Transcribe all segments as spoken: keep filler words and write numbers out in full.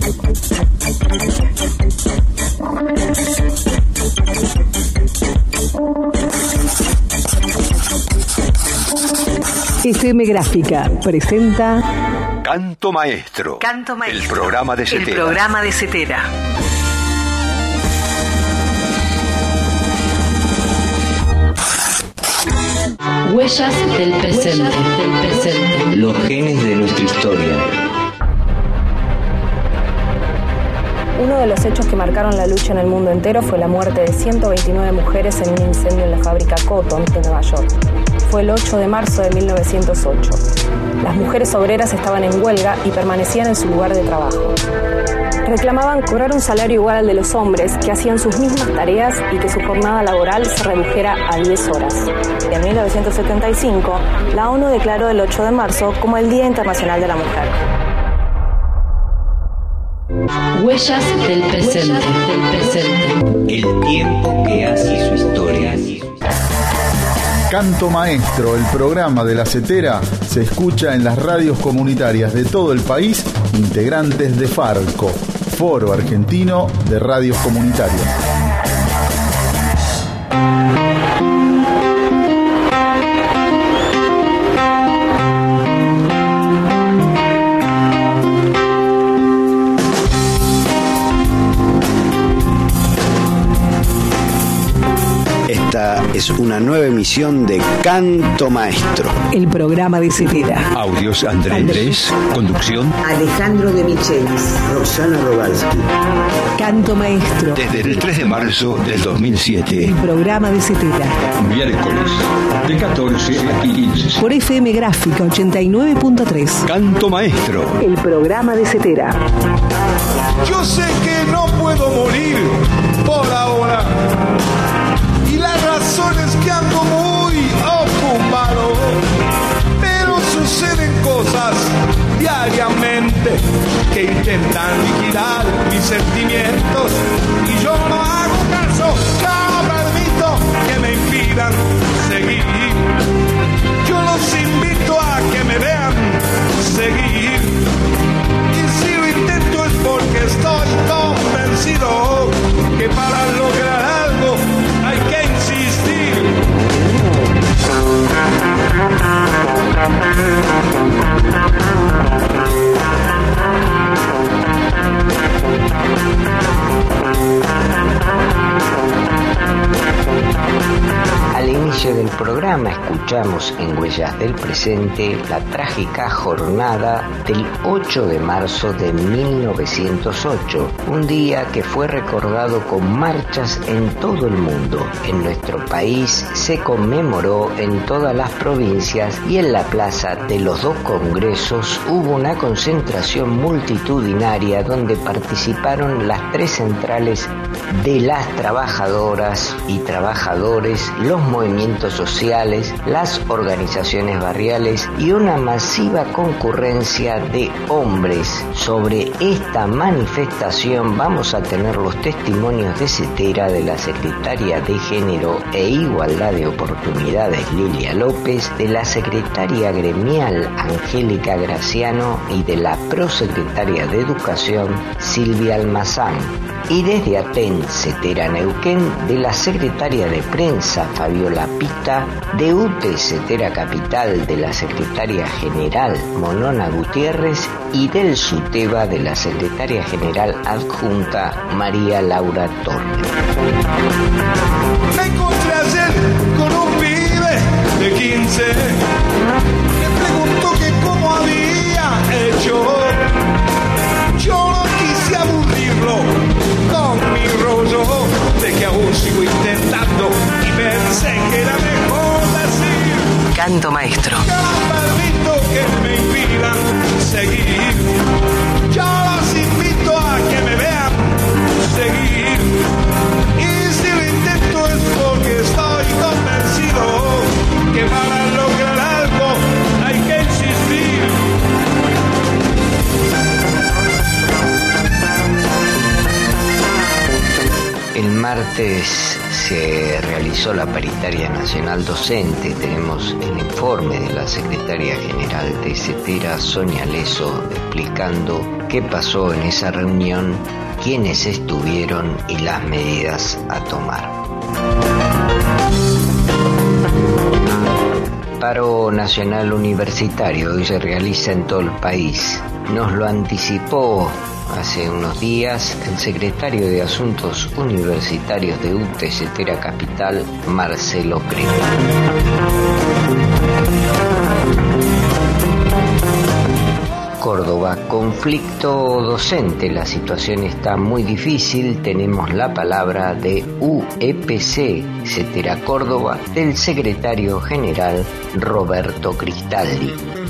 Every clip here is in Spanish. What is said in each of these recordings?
F M Gráfica presenta Canto Maestro. Canto Maestro. El programa de Cetera. El programa de Cetera. Huellas del presente. Huellas del presente. Los genes de nuestra historia. Uno de los hechos que marcaron la lucha en el mundo entero fue la muerte de ciento veintinueve mujeres en un incendio en la fábrica Cotton de Nueva York. Fue el ocho de marzo de mil novecientos ocho. Las mujeres obreras estaban en huelga y permanecían en su lugar de trabajo. Reclamaban cobrar un salario igual al de los hombres, que hacían sus mismas tareas y que su jornada laboral se redujera a diez horas. En mil novecientos setenta y cinco, la ONU declaró el ocho de marzo como el Día Internacional de la Mujer. Huellas del presente. Huellas del presente. El tiempo que hace su historia. Canto Maestro, el programa de la Cetera, se escucha en las radios comunitarias de todo el país, integrantes de Farco, Foro Argentino de Radios Comunitarias. Es una nueva emisión de Canto Maestro. El programa de Cetera. Audios André Andrés. Conducción Alejandro de Michelis. Roxana Robalski. Canto Maestro. Desde el tres de marzo del dos mil siete. El programa de Cetera. Miércoles de catorce a quince. Por F M Gráfica ochenta y nueve punto tres. Canto Maestro. El programa de Cetera. Yo sé que no puedo morir por ahora. Y la razón es que ando muy ocupado, pero suceden cosas diariamente que intentan liquidar mis sentimientos y yo no hago caso, no permito que me impidan seguir. Yo los invito a que me vean seguir y si lo intento es porque estoy convencido que para lograr algo hay que insistir. Al inicio del programa escuchamos en Huellas del Presente la trágica jornada del ocho de marzo de mil novecientos ocho, un día que fue recordado con marchas en todo el mundo. En nuestro país se conmemoró en todas las provincias y en la plaza de los dos congresos hubo una concentración multitudinaria donde participaron las tres centrales de las trabajadoras y trabajadores, los movimientos sociales, las organizaciones barriales y una masiva concurrencia de hombres. Sobre esta manifestación vamos a tener los testimonios de Cetera de la secretaria de Género e Igualdad de Oportunidades Lilia López, de la secretaria gremial Angélica Graciano y de la prosecretaria de Educación Silvia Almazán. Y desde Aten, Cetera Neuquén, de la secretaria de Prensa Fabiola Pita, de U T E Cetera Capital, de la secretaria general Monona Gutiérrez y del SUTEBA de la secretaria general adjunta María Laura Torres. Me encontré ayer con un pibe de quince, me preguntó que cómo había hecho. Yo no quise aburrirlo con mi rollo de que aún sigo intentando y pensé que era mejor decir Canto Maestro. Yo no permito que me impidan seguir. Yo los invito a que me vean seguir. Y si lo intento es porque estoy convencido que para lograr algo martes se realizó la paritaria nacional docente. Tenemos el informe de la secretaria general de CETERA, Sonia Leso, explicando qué pasó en esa reunión, quiénes estuvieron y las medidas a tomar. Paro nacional universitario hoy se realiza en todo el país. Nos lo anticipó hace unos días el secretario de Asuntos Universitarios de U T E CETERA Capital, Marcelo Crema. Córdoba, conflicto docente, la situación está muy difícil. Tenemos la palabra de U E P C CETERA Córdoba del secretario general Roberto Cristaldi.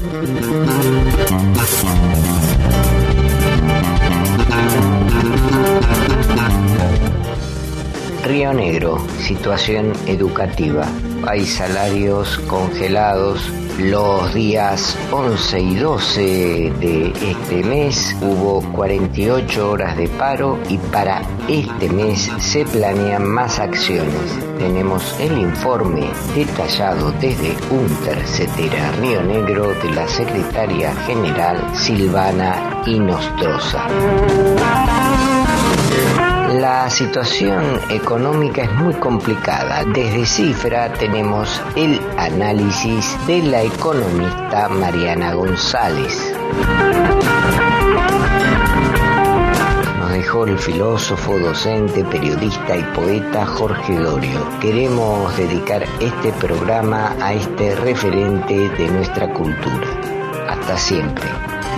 Río Negro, situación educativa. Hay salarios congelados. Los días once y doce de este mes hubo cuarenta y ocho horas de paro y para este mes se planean más acciones. Tenemos el informe detallado desde UNTER CETERA Río Negro de la secretaria general Silvana Inostroza. La situación económica es muy complicada. Desde Cifra tenemos el análisis de la economista Mariana González. Nos dejó el filósofo, docente, periodista y poeta Jorge Dorio. Queremos dedicar este programa a este referente de nuestra cultura. Hasta siempre.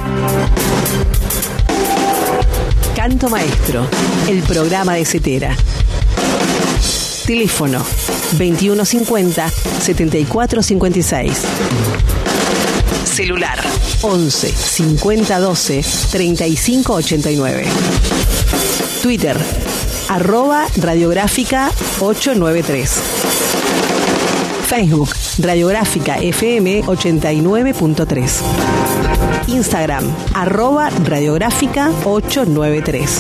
Canto Maestro, el programa de CETERA. Teléfono veintiuno cincuenta, setenta y cuatro cincuenta y seis. Celular once, cincuenta doce, treinta y cinco ochenta y nueve. Twitter, arroba radiográfica ochocientos noventa y tres. Facebook, Radiográfica F M ochenta y nueve punto tres. Instagram, arroba radiográfica ochocientos noventa y tres.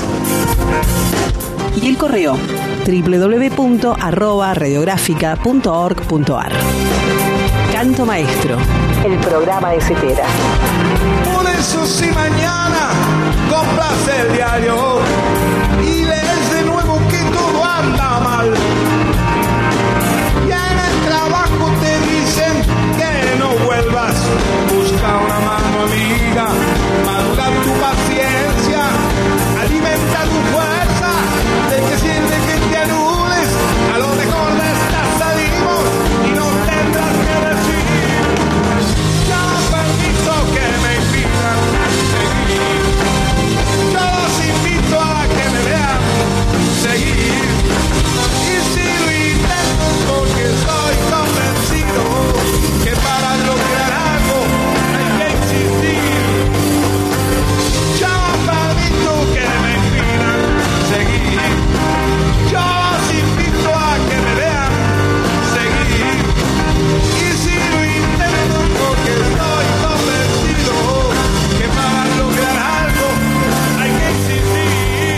Y el correo, doble u doble u doble u punto arroba radiográfica punto org punto ar. Canto Maestro, el programa de CETERA. Por eso si mañana compras el diario y lees de nuevo que todo anda mal, trabajo te dicen que no vuelvas, busca una mano amiga, madura tu paciencia, alimenta tu fuerza, de que sirve que te anules, a lo mejor de esta salimos y no tendrás que decir, ya permiso que me impidan seguir, yo los invito a que me vean seguir, y si lo intento porque soy convencido que para lograr algo hay que insistir. Yo permito que me impidan seguir. Yo os invito a que me vean seguir. Y si lo intento porque estoy convencido que para lograr algo hay que insistir.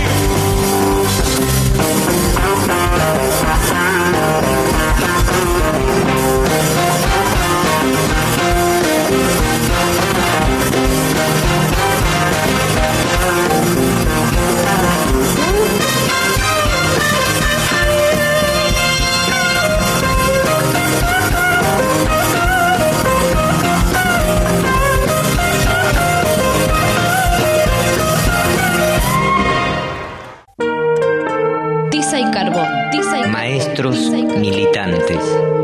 Tiza y carbón. Tiza y Maestros tiza y carbón. militantes.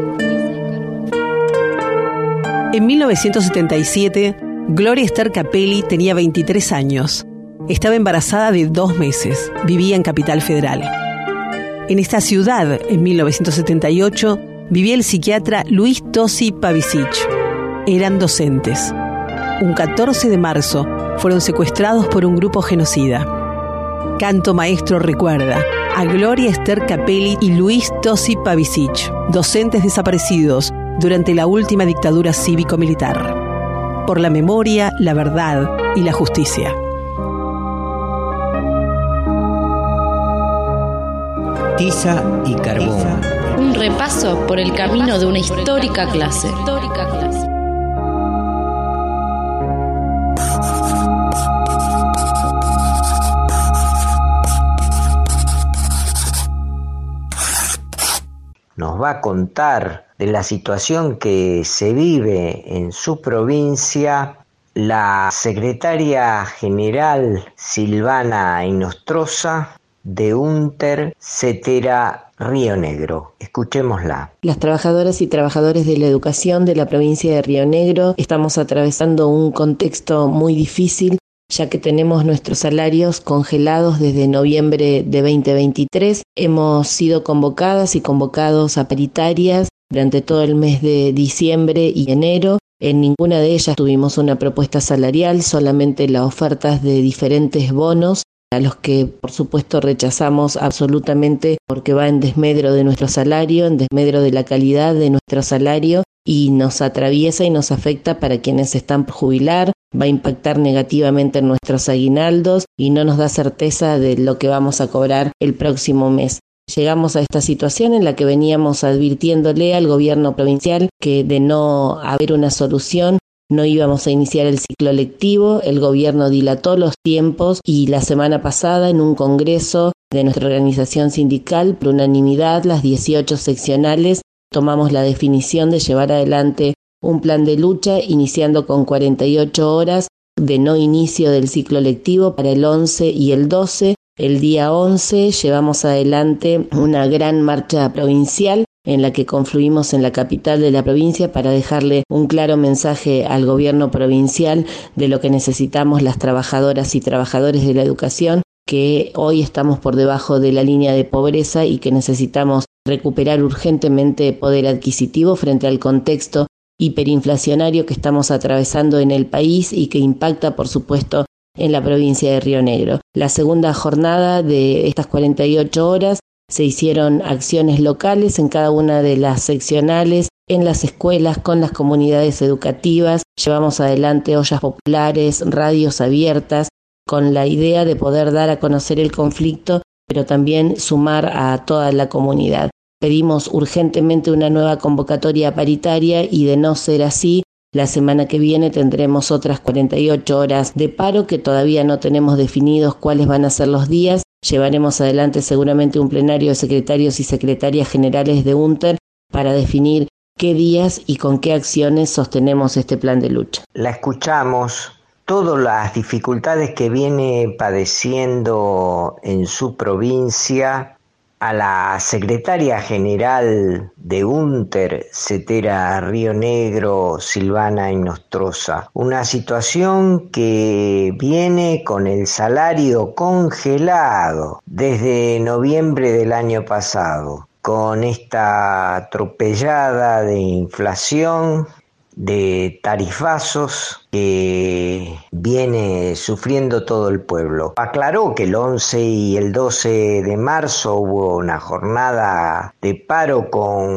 En mil novecientos setenta y siete, Gloria Esther Capelli tenía veintitrés años. Estaba embarazada de dos meses. Vivía en Capital Federal. En esta ciudad, en mil novecientos setenta y ocho, vivía el psiquiatra Luis Tosi Pavicic. Eran docentes. Un catorce de marzo fueron secuestrados por un grupo genocida. Canto Maestro recuerda a Gloria Esther Capelli y Luis Tosi Pavicic, docentes desaparecidos durante la última dictadura cívico-militar. Por la memoria, la verdad y la justicia. Tiza y carbón. Un repaso por el camino de una histórica clase. Nos va a contar de la situación que se vive en su provincia la secretaria general Silvana Inostroza de UNTER CETERA Río Negro. Escuchémosla. Las trabajadoras y trabajadores de la educación de la provincia de Río Negro estamos atravesando un contexto muy difícil, ya que tenemos nuestros salarios congelados desde noviembre de veinte veintitrés. Hemos sido convocadas y convocados a paritarias durante todo el mes de diciembre y enero. En ninguna de ellas tuvimos una propuesta salarial, solamente las ofertas de diferentes bonos, a los que por supuesto rechazamos absolutamente porque va en desmedro de nuestro salario, en desmedro de la calidad de nuestro salario, y nos atraviesa y nos afecta para quienes están por jubilar, va a impactar negativamente en nuestros aguinaldos y no nos da certeza de lo que vamos a cobrar el próximo mes. Llegamos a esta situación en la que veníamos advirtiéndole al gobierno provincial que de no haber una solución no íbamos a iniciar el ciclo lectivo. El gobierno dilató los tiempos y la semana pasada en un congreso de nuestra organización sindical, por unanimidad, las dieciocho seccionales, tomamos la definición de llevar adelante un plan de lucha iniciando con cuarenta y ocho horas de no inicio del ciclo lectivo para el once y el doce. El día once llevamos adelante una gran marcha provincial en la que confluimos en la capital de la provincia para dejarle un claro mensaje al gobierno provincial de lo que necesitamos las trabajadoras y trabajadores de la educación, que hoy estamos por debajo de la línea de pobreza y que necesitamos recuperar urgentemente poder adquisitivo frente al contexto hiperinflacionario que estamos atravesando en el país y que impacta, por supuesto, en la provincia de Río Negro. La segunda jornada de estas cuarenta y ocho horas se hicieron acciones locales en cada una de las seccionales, en las escuelas, con las comunidades educativas. Llevamos adelante ollas populares, radios abiertas, con la idea de poder dar a conocer el conflicto, pero también sumar a toda la comunidad. Pedimos urgentemente una nueva convocatoria paritaria y, de no ser así, la semana que viene tendremos otras cuarenta y ocho horas de paro que todavía no tenemos definidos cuáles van a ser los días. Llevaremos adelante seguramente un plenario de secretarios y secretarias generales de UNTER para definir qué días y con qué acciones sostenemos este plan de lucha. La escuchamos. Todas las dificultades que viene padeciendo en su provincia, a la secretaria general de UNTER CETERA Río Negro, Silvana Inostroza. Una situación que viene con el salario congelado desde noviembre del año pasado, con esta atropellada de inflación, de tarifazos que viene sufriendo todo el pueblo. Aclaró que el once y el doce de marzo hubo una jornada de paro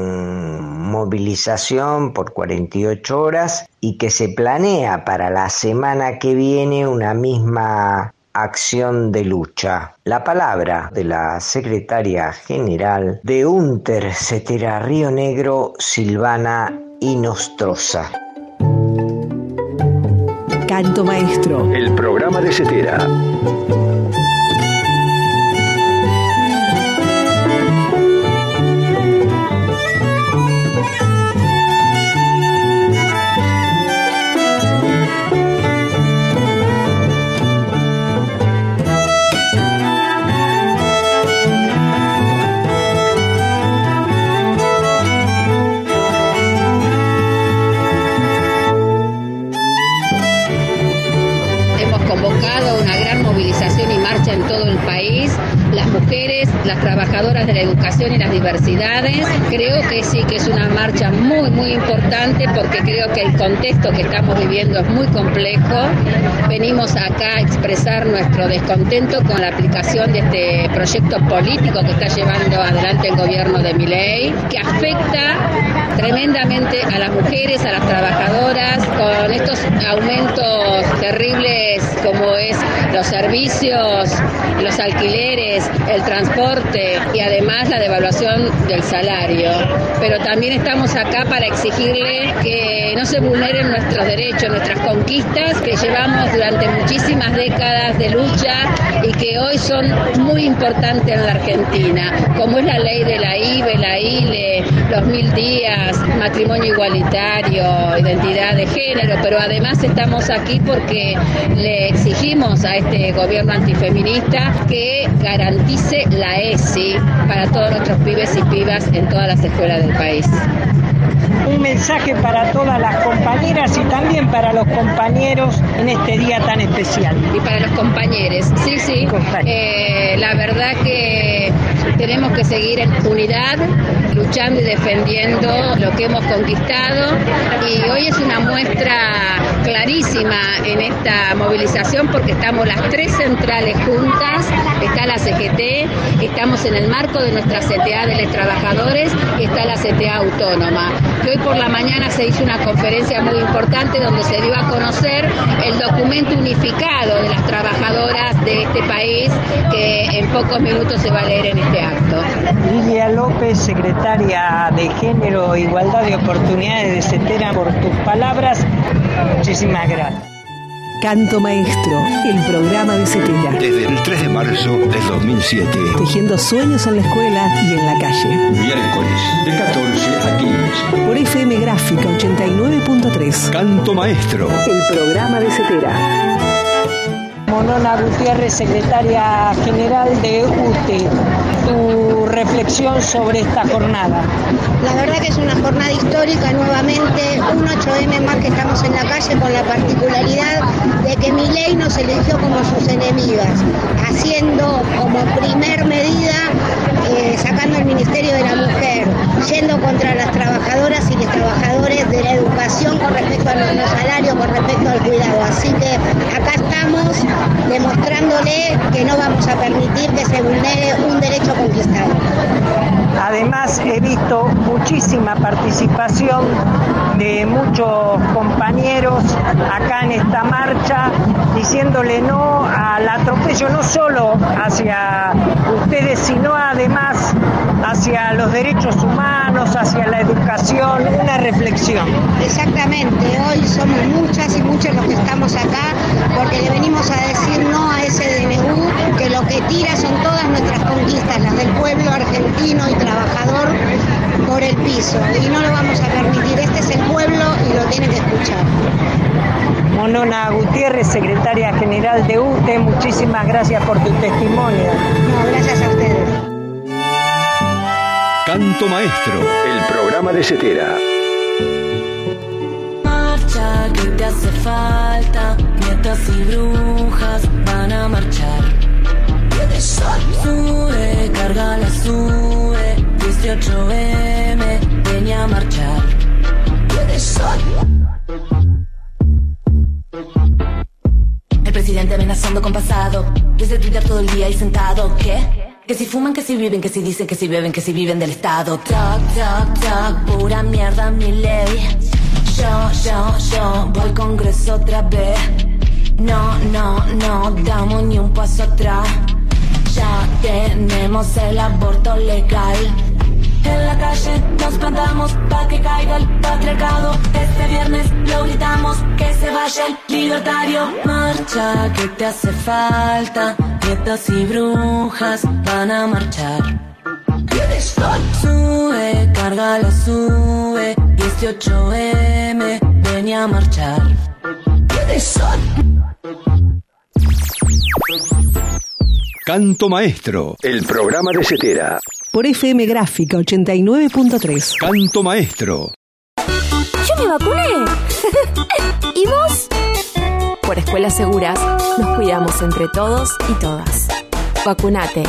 con movilización por cuarenta y ocho horas y que se planea para la semana que viene una misma acción de lucha. La palabra de la secretaria general de UNTER CETERA Río Negro, Silvana Inostroza. Canto Maestro. El programa de CETERA. Convocado una gran movilización y marcha en todo el país, las mujeres, las trabajadoras de la educación y las diversidades. Creo que sí que es una marcha muy muy importante porque creo que el contexto que estamos viviendo es muy complejo. Venimos acá a expresar nuestro descontento con la aplicación de este proyecto político que está llevando adelante el gobierno de Milei, que afecta tremendamente a las mujeres, a las trabajadoras, con estos aumentos terribles como es los servicios, los alquileres, el transporte, transporte y además la devaluación del salario. Pero también estamos acá para exigirle que no se vulneren nuestros derechos, nuestras conquistas que llevamos durante muchísimas décadas de lucha y que hoy son muy importantes en la Argentina, como es la ley de la I V E, la I L E, los mil días, matrimonio igualitario, identidad de género, pero además estamos aquí porque le exigimos a este gobierno antifeminista que garantice la E S I para todos nuestros pibes y pibas en todas las escuelas del país. Un mensaje para todas las compañeras y también para los compañeros en este día tan especial. Y para los compañeros, sí, sí. Eh, la verdad que tenemos que seguir en unidad, luchando y defendiendo lo que hemos conquistado. Y hoy es una muestra clarísima en esta movilización porque estamos las tres centrales juntas, está la C G T, estamos en el marco de nuestra C T A de los trabajadores y está la C T A autónoma. Que hoy por la mañana se hizo una conferencia muy importante donde se dio a conocer el documento unificado de las trabajadoras de este país que en pocos minutos se va a leer en este acto. Lilia López, secretaria de Género e Igualdad de Oportunidades de CETERA, por tus palabras, muchísimas gracias. Canto Maestro, el programa de CETERA. Desde el tres de marzo del dos mil siete. Tejiendo sueños en la escuela y en la calle. Miércoles, de catorce a quince. Por F M Gráfica ochenta y nueve punto tres. Canto Maestro, el programa de CETERA. Monona Gutiérrez, secretaria general de U T E, tu reflexión sobre esta jornada. La verdad que es una jornada histórica nuevamente, un ocho eme más que estamos en la calle con la particularidad de que Milei nos eligió como sus enemigas, haciendo como primer medida, eh, sacando el Ministerio de la Mujer, yendo contra las trabajadoras y los trabajadores de la educación con respecto a nuestro salario, con respecto al cuidado. Así que acá estamos demostrándole que no vamos a permitir que se vulnere un derecho conquistado. Además, he visto muchísima participación de muchos compañeros acá en esta marcha, diciéndole no al atropello, no solo hacia ustedes, sino además hacia los derechos humanos, hacia la educación, una reflexión. Exactamente, hoy somos muchas y muchos los que estamos acá porque le venimos a decir no a ese D N U, que lo que tira son todas nuestras conquistas, las del pueblo argentino y trabajador, por el piso, y no lo vamos a permitir. Este es el pueblo y lo tiene que escuchar. Monona Gutiérrez, secretaria general de U T E, muchísimas gracias por tu testimonio. No, gracias a ustedes. Canto Maestro, el programa de CETERA. Marcha que te hace falta, nietas y brujas van a marchar. Sube, carga la sube, dieciocho eme, ven a marchar. El presidente amenazando con pasado, desde Twitter todo el día y sentado. ¿Qué? Que si fuman, que si viven, que si dicen, que si beben, que si viven del Estado. Tac, tac, tac, pura mierda mi ley. Yo, yo, yo, voy al Congreso otra vez. No, no, no, damos ni un paso atrás. Ya tenemos el aborto legal. En la calle nos plantamos pa' que caiga el patriarcado. Este viernes lo gritamos, que se vaya el libertario. Marcha que te hace falta, nietas y brujas van a marchar. Sube, carga la sube, dieciocho eme, ven a marchar. Canto Maestro, el programa de CETERA. Por F M Gráfica ochenta y nueve punto tres. Canto Maestro. Yo me vacuné. ¿Y vos? Por Escuelas Seguras nos cuidamos entre todos y todas. Vacunate.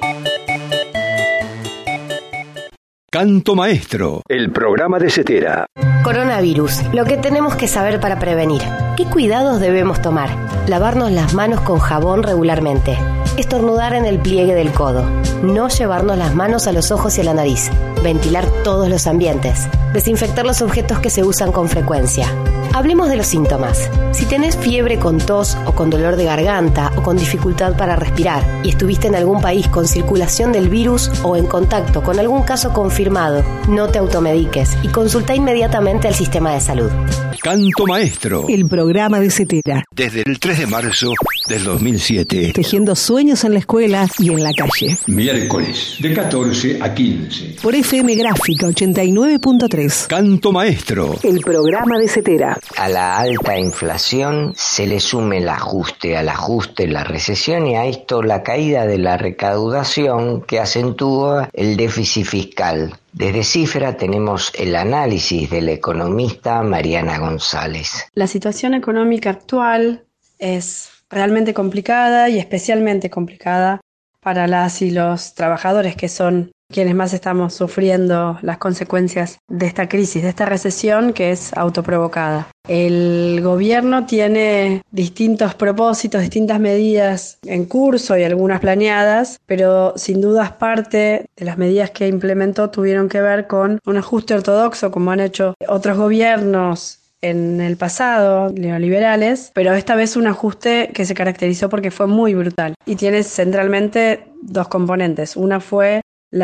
Canto Maestro, el programa de CETERA. Coronavirus, lo que tenemos que saber para prevenir. ¿Qué cuidados debemos tomar? Lavarnos las manos con jabón regularmente. Estornudar en el pliegue del codo. No llevarnos las manos a los ojos y a la nariz. Ventilar todos los ambientes. Desinfectar los objetos que se usan con frecuencia. Hablemos de los síntomas. Si tenés fiebre con tos o con dolor de garganta o con dificultad para respirar y estuviste en algún país con circulación del virus o en contacto con algún caso confirmado, no te automediques y consulta inmediatamente al sistema de salud. Canto Maestro. El programa de Cetera. Desde el tres de marzo del dos mil siete. Tejiendo sueños en la escuela y en la calle. Miércoles, de catorce a quince. Por F M Gráfica ochenta y nueve punto tres. Canto Maestro. El programa de Cetera. A la alta inflación se le sume el ajuste, al ajuste la recesión y a esto la caída de la recaudación que acentúa el déficit fiscal. Desde Cifra tenemos el análisis de la economista Mariana González. La situación económica actual es realmente complicada y especialmente complicada para las y los trabajadores, que son quienes más estamos sufriendo las consecuencias de esta crisis, de esta recesión que es autoprovocada. El gobierno tiene distintos propósitos, distintas medidas en curso y algunas planeadas, pero sin dudas parte de las medidas que implementó tuvieron que ver con un ajuste ortodoxo, como han hecho otros gobiernos en el pasado, neoliberales, pero esta vez un ajuste que se caracterizó porque fue muy brutal y tiene centralmente dos componentes. Una fue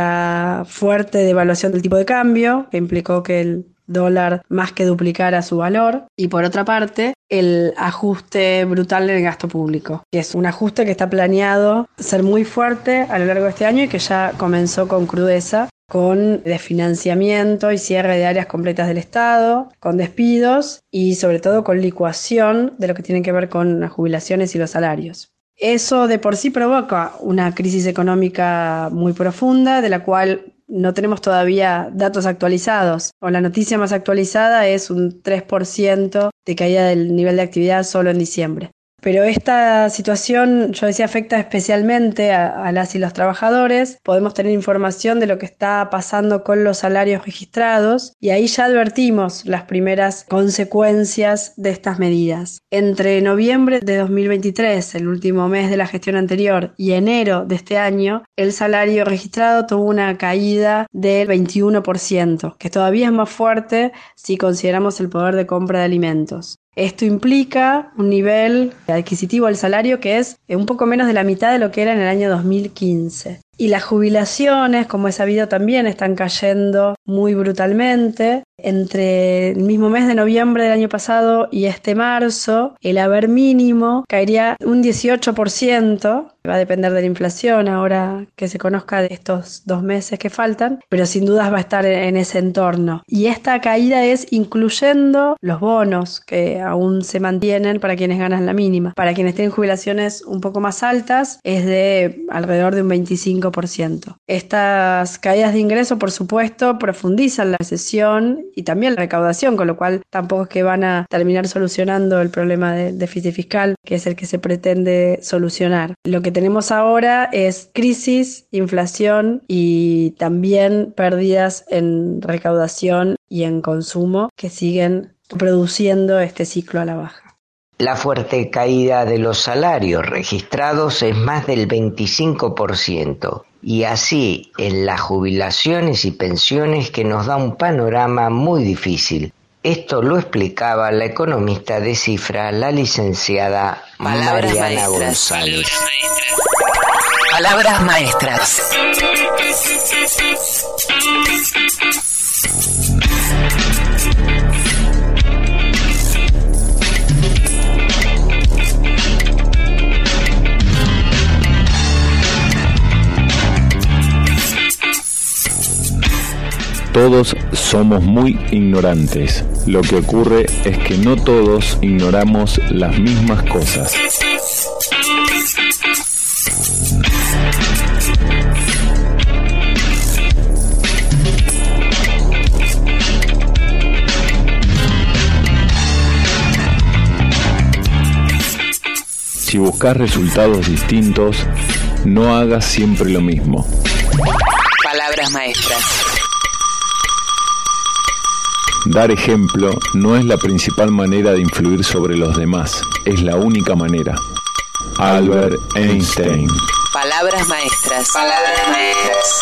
la fuerte devaluación del tipo de cambio, que implicó que el dólar más que duplicara su valor, y por otra parte el ajuste brutal del gasto público, que es un ajuste que está planeado ser muy fuerte a lo largo de este año y que ya comenzó con crudeza, con desfinanciamiento y cierre de áreas completas del Estado, con despidos y sobre todo con licuación de lo que tiene que ver con las jubilaciones y los salarios. Eso de por sí provoca una crisis económica muy profunda, de la cual no tenemos todavía datos actualizados, o la noticia más actualizada es un tres por ciento de caída del nivel de actividad solo en diciembre. Pero esta situación, yo decía, afecta especialmente a, a las y los trabajadores. Podemos tener información de lo que está pasando con los salarios registrados y ahí ya advertimos las primeras consecuencias de estas medidas. Entre noviembre de dos mil veintitrés, el último mes de la gestión anterior, y enero de este año, el salario registrado tuvo una caída del veintiuno por ciento, que todavía es más fuerte si consideramos el poder de compra de alimentos. Esto implica un nivel adquisitivo del salario que es un poco menos de la mitad de lo que era en el año dos mil quince. Y las jubilaciones, como es sabido, también están cayendo muy brutalmente. Entre el mismo mes de noviembre del año pasado y este marzo, el haber mínimo caería un dieciocho por ciento. Va a depender de la inflación ahora que se conozca de estos dos meses que faltan, pero sin dudas va a estar en ese entorno. Y esta caída es incluyendo los bonos que aún se mantienen para quienes ganan la mínima. Para quienes tienen jubilaciones un poco más altas es de alrededor de un veinticinco por ciento. Estas caídas de ingreso, por supuesto, profundizan la recesión y también la recaudación, con lo cual tampoco es que van a terminar solucionando el problema del déficit fiscal, que es el que se pretende solucionar. Lo que tenemos ahora es crisis, inflación y también pérdidas en recaudación y en consumo que siguen produciendo este ciclo a la baja. La fuerte caída de los salarios registrados es más del veinticinco por ciento y así en las jubilaciones y pensiones que nos da un panorama muy difícil. Esto lo explicaba la economista de Cifra, la licenciada Palabras Mariana maestras. González. Palabras maestras. Todos somos muy ignorantes. Lo que ocurre es que no todos ignoramos las mismas cosas. Si buscas resultados distintos, no hagas siempre lo mismo. Palabras maestras. Dar ejemplo no es la principal manera de influir sobre los demás, es la única manera. Albert Einstein. Palabras maestras. Palabras maestras.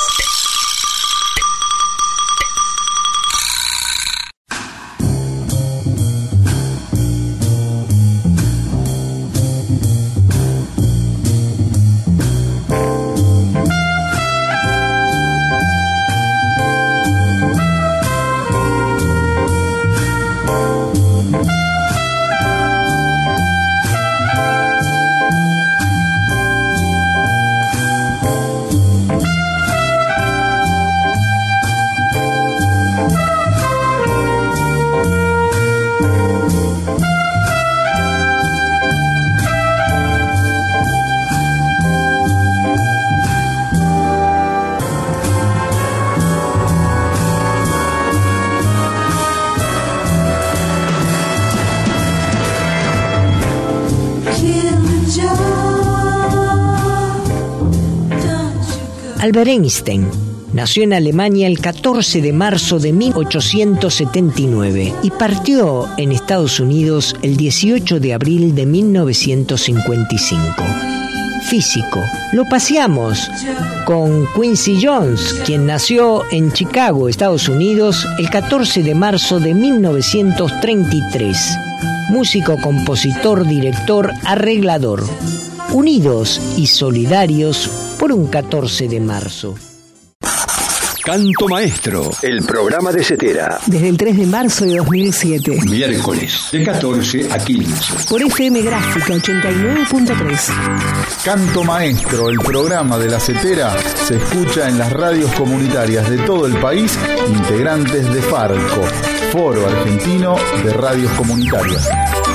Albert Einstein nació en Alemania el catorce de marzo de mil ochocientos setenta y nueve y partió en Estados Unidos el dieciocho de abril de mil novecientos cincuenta y cinco. Físico. Lo paseamos con Quincy Jones, quien nació en Chicago, Estados Unidos, el catorce de marzo de mil novecientos treinta y tres. Músico, compositor, director, arreglador. Unidos y solidarios por un catorce de marzo. Canto Maestro, el programa de Cetera. Desde el tres de marzo de dos mil siete. Miércoles, de catorce a quince. Por F M Gráfica ochenta y nueve punto tres. Canto Maestro, el programa de la Cetera, se escucha en las radios comunitarias de todo el país, integrantes de Farco, Foro Argentino de Radios Comunitarias.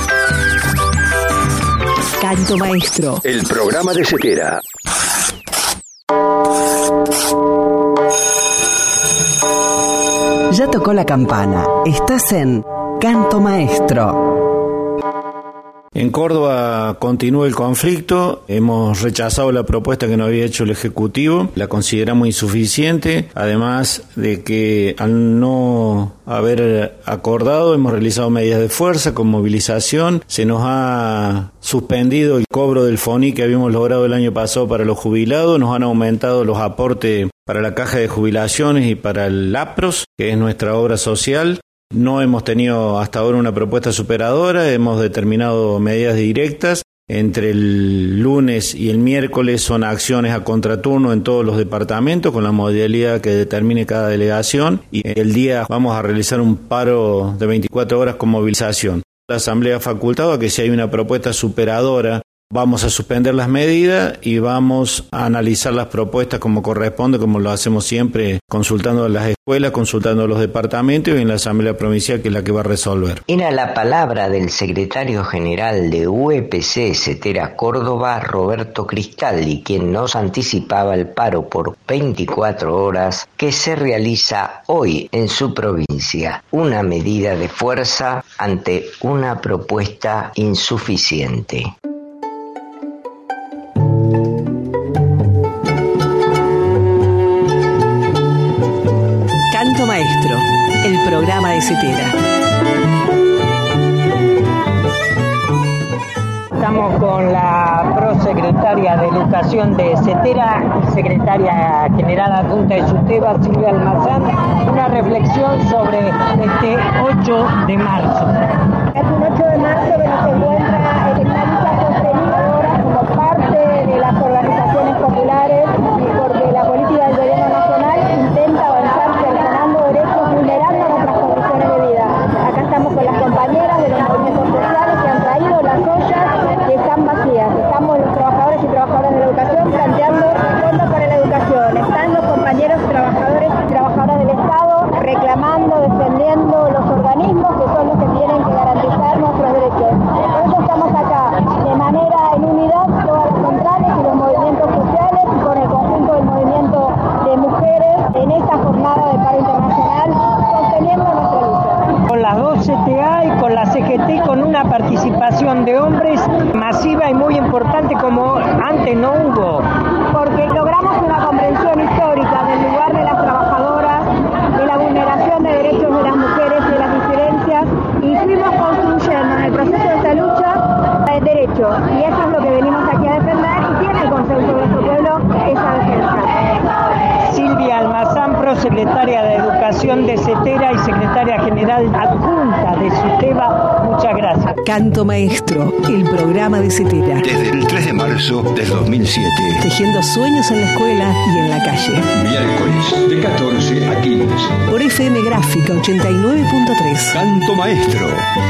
Canto Maestro, el programa de Cetera. Ya tocó la campana. Estás en Canto Maestro. En Córdoba continúa el conflicto. Hemos rechazado la propuesta que nos había hecho el Ejecutivo. La consideramos insuficiente. Además de que al no haber acordado, hemos realizado medidas de fuerza con movilización. Se nos ha suspendido el cobro del FONI que habíamos logrado el año pasado para los jubilados. Nos han aumentado los aportes para la caja de jubilaciones y para el APROS, que es nuestra obra social. No hemos tenido hasta ahora una propuesta superadora, hemos determinado medidas directas. Entre el lunes y el miércoles son acciones a contraturno en todos los departamentos con la modalidad que determine cada delegación, y el día vamos a realizar un paro de veinticuatro horas con movilización. La Asamblea ha facultado a que si hay una propuesta superadora vamos a suspender las medidas y vamos a analizar las propuestas como corresponde, como lo hacemos siempre, consultando a las escuelas, consultando a los departamentos y en la Asamblea Provincial, que es la que va a resolver. Era la palabra del secretario general de U E P C Cetera Córdoba, Roberto Cristaldi, quien nos anticipaba el paro por veinticuatro horas que se realiza hoy en su provincia, una medida de fuerza ante una propuesta insuficiente. Canto Maestro, el programa de Cetera. Estamos con la prosecretaria de Educación de Cetera, secretaria general adjunta de SUTEBA, Silvia Almazán, una reflexión sobre este ocho de marzo. Es un ocho de marzo que nos encuentra en esta lucha sostenida como parte de las organizaciones populares, porque la política del gobierno nacional intenta avanzar cercenando derechos, vulnerando nuestras condiciones de vida. Acá estamos con las compañeras de los movimientos sociales que han traído las ollas que están vacías. Estamos los trabajadores y trabajadoras de la educación planteando fondos para la educación. Están los compañeros trabajadores y trabajadoras del Estado reclamando, defendiendo los organismos que son los que tienen que garantizar nuestros derechos. Por eso estamos acá, de manera en unidad, todas las centrales y los movimientos sociales, y con el conjunto del movimiento de mujeres en esta jornada de paro internacional, sosteniendo nuestra lucha. Con las dos C T A y con la C G T, con una participación de hombres masiva y muy importante como antes no hubo. Porque logramos una comprensión histórica del lugar de las trabajadoras, de la vulneración de derechos de las mujeres, de las disidencias, y fuimos construyendo en el proceso de esta lucha el derecho. Y eso es lo que venimos aquí a defender, y tiene el consenso de nuestro pueblo esa defensa. Silvia Almazán, prosecretaria de Educación de Cetera y secretaria general adjunta de SUTEBA, muchas gracias. Canto Maestro, el programa de Cetera. Desde el tres de marzo del dos mil siete. Tejiendo sueños en la escuela y en la calle. Miércoles, de catorce a quince. Por F M Gráfica ochenta y nueve punto tres. Canto Maestro.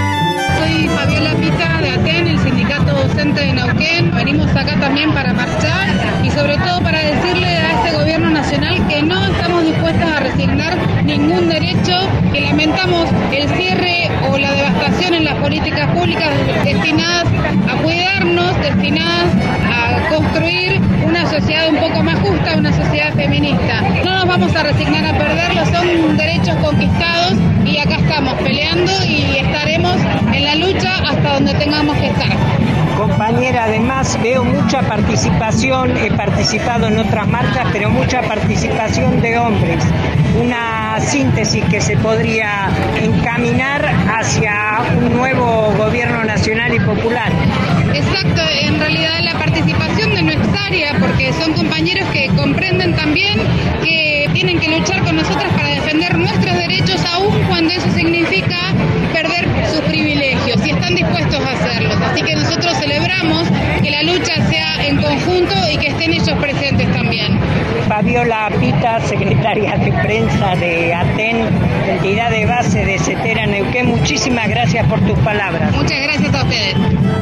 Soy Fabiola Pita de ATEN, el sindicato docente de Neuquén. Venimos acá también para marchar y sobre todo para decirle a este gobierno nacional que no estamos dispuestas a resignar ningún derecho, que lamentamos el cierre o la devastación en las políticas públicas destinadas a cuidarnos, destinadas a construir una sociedad un poco más justa, una sociedad feminista. No nos vamos a resignar a perderlo, son derechos conquistados y acá estamos peleando y estaremos en la lucha hasta donde tengamos que estar. Compañera, además veo mucha participación, he participado en otras marchas, pero mucha participación de hombres. Una síntesis que se podría encaminar hacia un nuevo gobierno nacional y popular. Exacto, en realidad la participación de nuestra área, porque son compañeros que comprenden también que tienen que luchar con nosotros para defender nuestros derechos, aun cuando eso significa perder sus privilegios, y están dispuestos a hacerlos. Así que nosotros celebramos que la lucha sea en conjunto y que estén ellos presentes también. Fabiola Pita, secretaria de prensa de ATEN, entidad de base de CETERA Neuquén, muchísimas gracias por tus palabras. Muchas gracias a ustedes.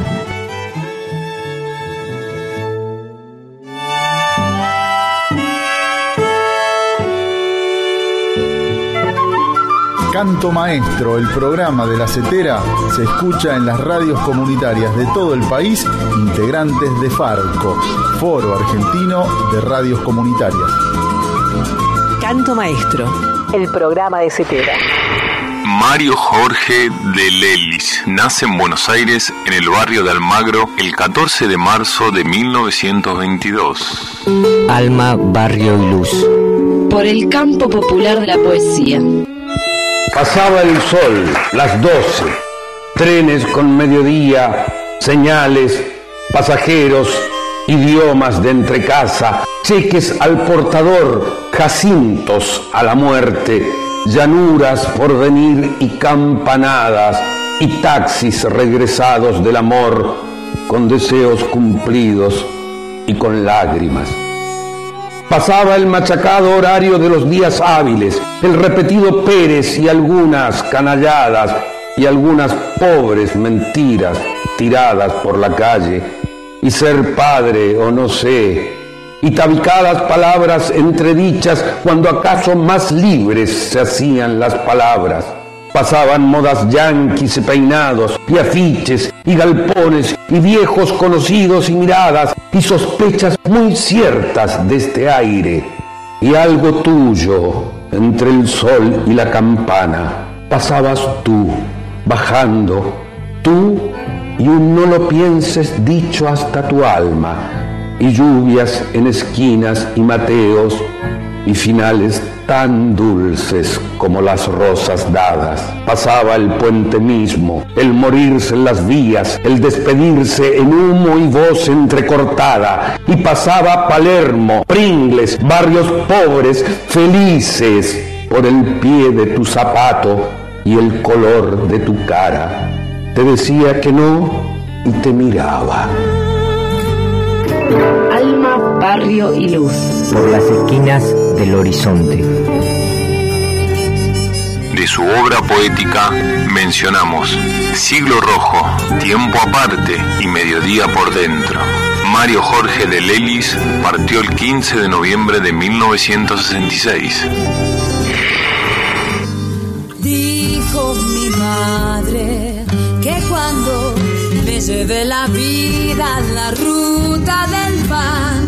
Canto Maestro, el programa de la CETERA, se escucha en las radios comunitarias de todo el país, integrantes de FARCO, Foro Argentino de Radios Comunitarias. Canto Maestro, el programa de CETERA. Mario Jorge de Lelis nace en Buenos Aires, en el barrio de Almagro, el catorce de marzo de mil novecientos veintidós. Alma, barrio y luz. Por el campo popular de la poesía. Pasaba el sol, las doce, trenes con mediodía, señales, pasajeros, idiomas de entrecasa, cheques al portador, jacintos a la muerte, llanuras por venir y campanadas, y taxis regresados del amor, con deseos cumplidos y con lágrimas. Pasaba el machacado horario de los días hábiles, el repetido Pérez y algunas canalladas y algunas pobres mentiras tiradas por la calle, y ser padre o no sé, y tabicadas palabras entredichas cuando acaso más libres se hacían las palabras. Pasaban modas yanquis y peinados, y afiches, y galpones, y viejos conocidos y miradas, y sospechas muy ciertas de este aire, y algo tuyo entre el sol y la campana. Pasabas tú, bajando, tú y un no lo pienses dicho hasta tu alma, y lluvias en esquinas y mateos, y finales tan dulces como las rosas dadas. Pasaba el puente mismo, el morirse en las vías, el despedirse en humo y voz entrecortada, y pasaba Palermo, Pringles, barrios pobres, felices, por el pie de tu zapato y el color de tu cara. Te decía que no y te miraba. Alma, barrio y luz. Por las esquinas del horizonte. De su obra poética mencionamos Siglo Rojo, Tiempo Aparte y Mediodía por Dentro. Mario Jorge de Lelis partió el quince de noviembre de mil novecientos sesenta y seis. Dijo mi madre que cuando me lleve la vida a la ruta del pan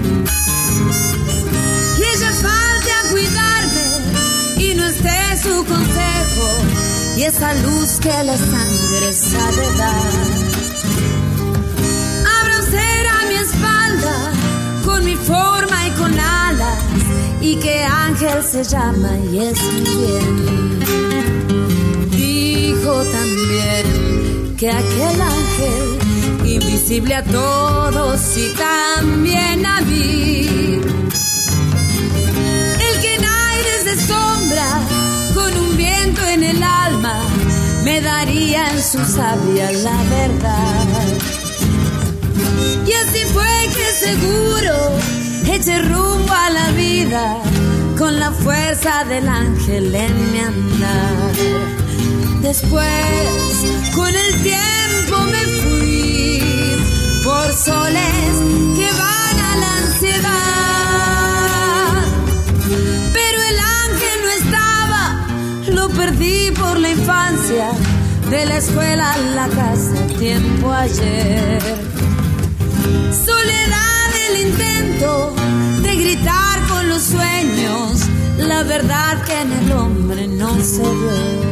y ella falte a cuidarme y no esté su consejo y esa luz que la sangre sabe dar, abroncera mi espalda con mi forma y con alas y que ángel se llama y es bien. Dijo también que aquel ángel, invisible a todos y también a mí, el que en aires de sombra, con un viento en el alma, me daría en su sabia la verdad. Y así fue que seguro eché rumbo a la vida, con la fuerza del ángel en mi andar. Después, con el tiempo me fui por soles que van a la ansiedad. Pero el ángel no estaba, lo perdí por la infancia, de la escuela a la casa, tiempo ayer. Soledad el intento de gritar con los sueños, la la verdad que en el hombre no se ve.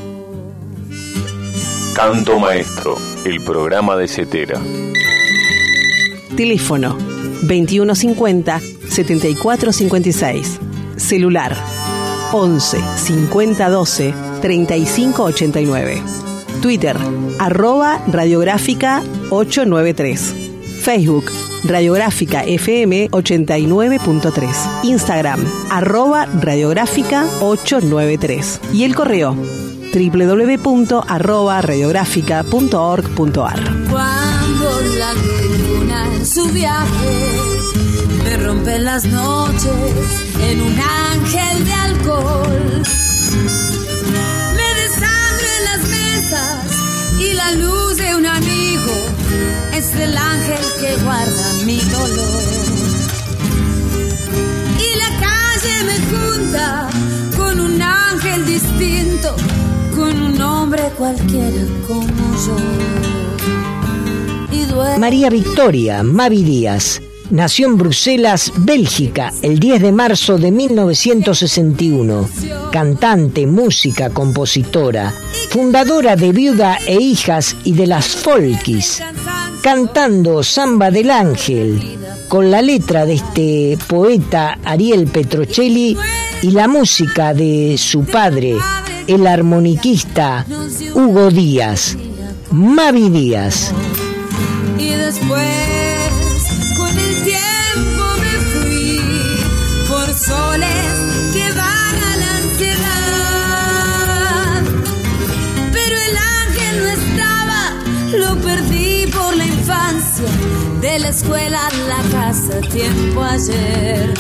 Canto Maestro, el programa de Cetera. Teléfono veintiuno cincuenta, setenta y cuatro cincuenta y seis. Celular once cincuenta doce treinta y cinco ochenta y nueve. Twitter arroba radiográfica ochocientos noventa y tres. Facebook Radiográfica F M ochenta y nueve punto tres. Instagram arroba radiográfica ochocientos noventa y tres. Y el correo doble u doble u doble u punto arroba radiográfica punto org punto a r. Cuando la luna en su viaje me rompe las noches en un ángel de alcohol, me desangro en las mesas y la luz de un amigo es el ángel que guarda mi dolor. Y la calle me junta con un ángel distinto, con un hombre cualquiera como yo. Y duele... María Victoria Mavi Díaz nació en Bruselas, Bélgica, el diez de marzo de mil novecientos sesenta y uno. Cantante, música, compositora, fundadora de Viuda e Hijas y de las Folkis, cantando Samba del Ángel, con la letra de este poeta Ariel Petrocelli y la música de su padre, el armoniquista Hugo Díaz. Mavi Díaz. Y después con el tiempo me fui por soles que van a la ansiedad, pero el ángel no estaba, lo perdí por la infancia, de la escuela a la casa tiempo ayer.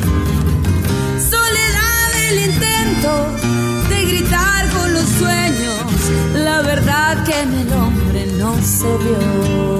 Soledad del intento de gritar con los sueños, la verdad que en el hombre no se vio.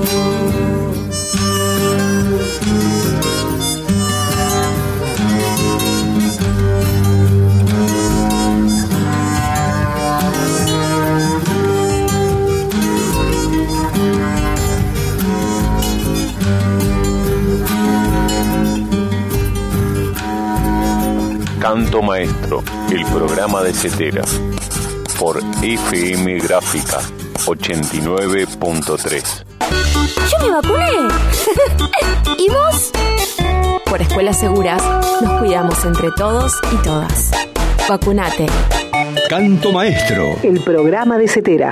Canto Maestro, el programa de Cetera, por F M Gráfica ochenta y nueve punto tres. ¡Yo me vacuné! ¿Y vos? Por Escuelas Seguras nos cuidamos entre todos y todas. Vacunate. Canto Maestro, el programa de Cetera.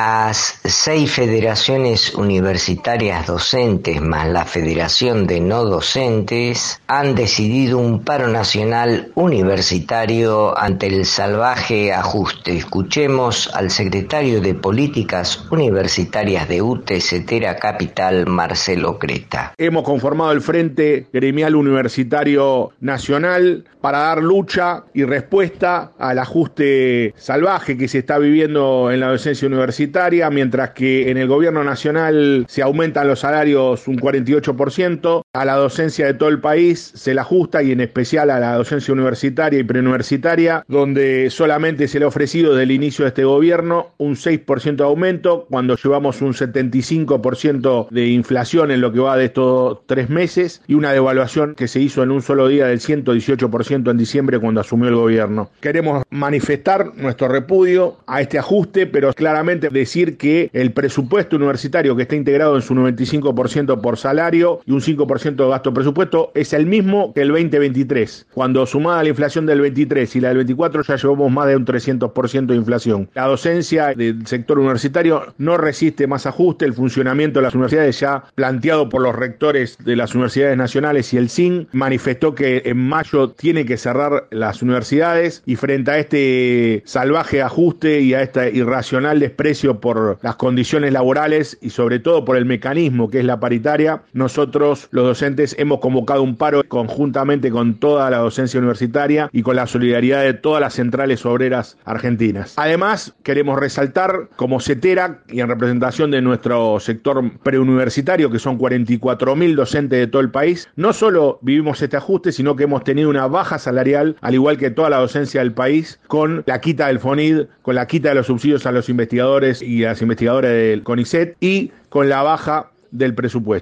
Las seis federaciones universitarias docentes más la Federación de No Docentes han decidido un paro nacional universitario ante el salvaje ajuste. Escuchemos al secretario de Políticas Universitarias de U T E Cetera Capital, Marcelo Creta. Hemos conformado el Frente Gremial Universitario Nacional para dar lucha y respuesta al ajuste salvaje que se está viviendo en la docencia universitaria, mientras que en el gobierno nacional se aumentan los salarios un cuarenta y ocho por ciento, a la docencia de todo el país se le ajusta, y en especial a la docencia universitaria y preuniversitaria, donde solamente se le ha ofrecido desde el inicio de este gobierno un seis por ciento de aumento, cuando llevamos un setenta y cinco por ciento de inflación en lo que va de estos tres meses, y una devaluación que se hizo en un solo día del ciento dieciocho por ciento en diciembre, cuando asumió el gobierno. Queremos manifestar nuestro repudio a este ajuste, pero claramente decir que el presupuesto universitario, que está integrado en su noventa y cinco por ciento por salario y un cinco por ciento de gasto presupuesto, es el mismo que el veinte veintitrés, cuando sumada la inflación del veintitrés y la del veinticuatro ya llevamos más de un trescientos por ciento de inflación. La docencia del sector universitario no resiste más ajuste. El funcionamiento de las universidades, ya planteado por los rectores de las universidades nacionales y el S I N, manifestó que en mayo tiene que cerrar las universidades, y frente a este salvaje ajuste y a este irracional desprecio por las condiciones laborales y sobre todo por el mecanismo que es la paritaria, nosotros los docentes hemos convocado un paro conjuntamente con toda la docencia universitaria y con la solidaridad de todas las centrales obreras argentinas. Además, queremos resaltar como Cetera y en representación de nuestro sector preuniversitario, que son cuarenta y cuatro mil docentes de todo el país, no solo vivimos este ajuste, sino que hemos tenido una baja salarial, al igual que toda la docencia del país, con la quita del FONID, con la quita de los subsidios a los investigadores y a las investigadoras del CONICET, y con la baja del presupuesto.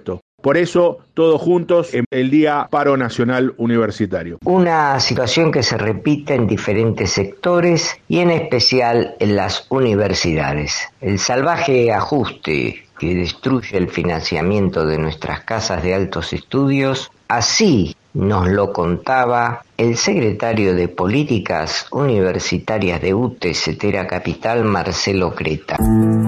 Por eso, todos juntos en el Día Paro Nacional Universitario. Una situación que se repite en diferentes sectores y en especial en las universidades. El salvaje ajuste que destruye el financiamiento de nuestras casas de altos estudios, así nos lo contaba el secretario de Políticas Universitarias de U T E Cetera Capital, Marcelo Creta.